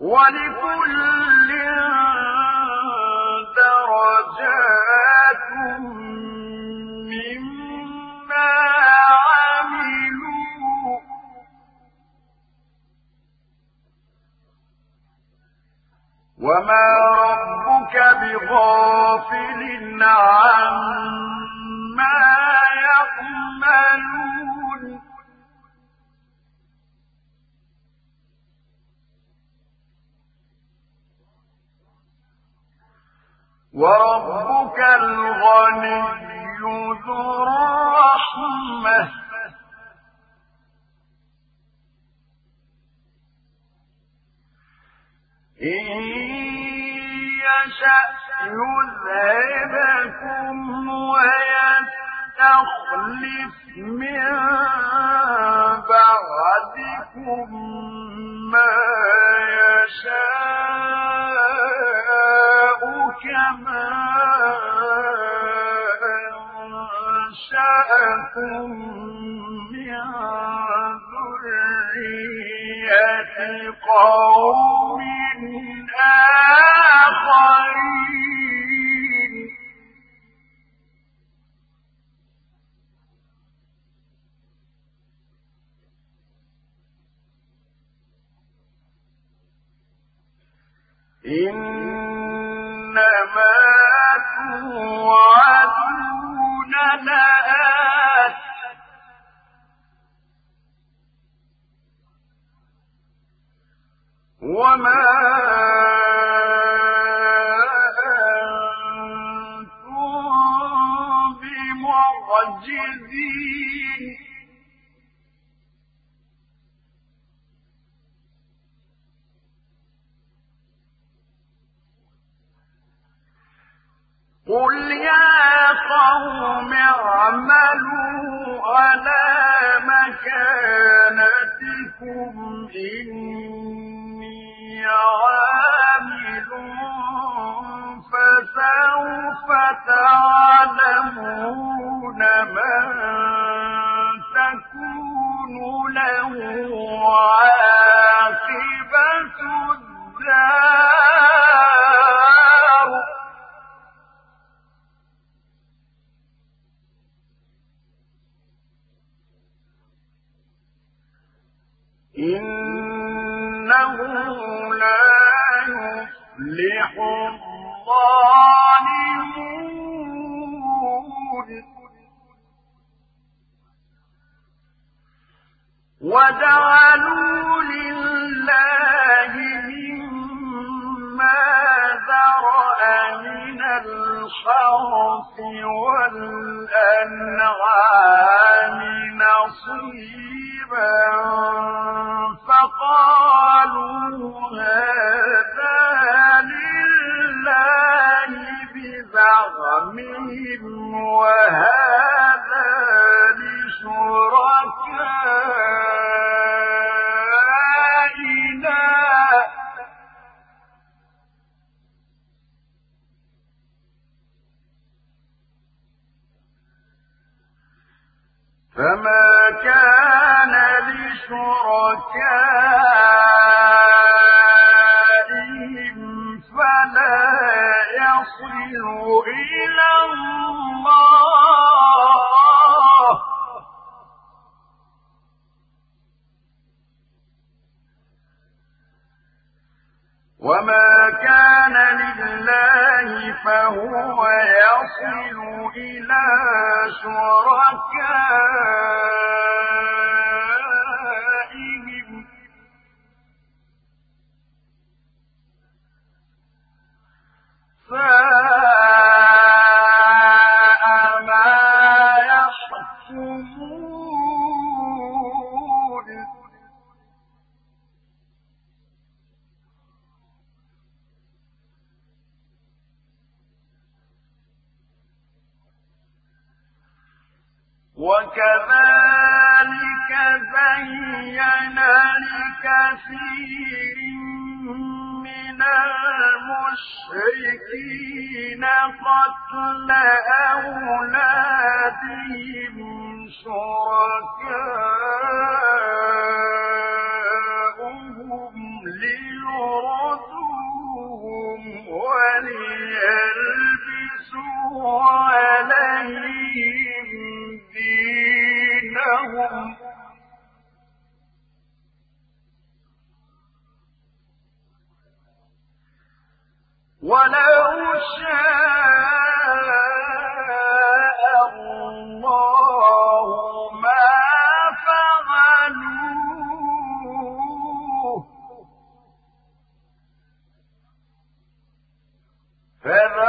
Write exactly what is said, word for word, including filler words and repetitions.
ولكل درجات مما عملوا وما ربك بغافل عما يعملون وربك الغني ذو الرحمة إن يشأ يذهبكم ويستخلف من بعدكم ما يشاء كما أنشأكم من ذرية قوم آخرين إنما توعدون لآت وما أنتم بمعجزين قل يا قوم اعملوا على مكانتكم إني عامل فسوف تعلمون من تكون له عاقبة الدار إنه لا يفلح الظالمون وجعلوا لله مما ذرأ من الحرث والأنعام نصيبا فقالوا هذا لله بزعمهم وهذا لشركائنا فما كان لشركائهم فلا يصل إلى الله وما كان لله فهو يصل إلى شركائهم ساء ما يحكمون وكذلك زين لكثير من المشركين قتل أولادهم شركاؤهم ليروا وليلبسوا عليهم دينهم ولو شاء الله ما فعلوه فذرهم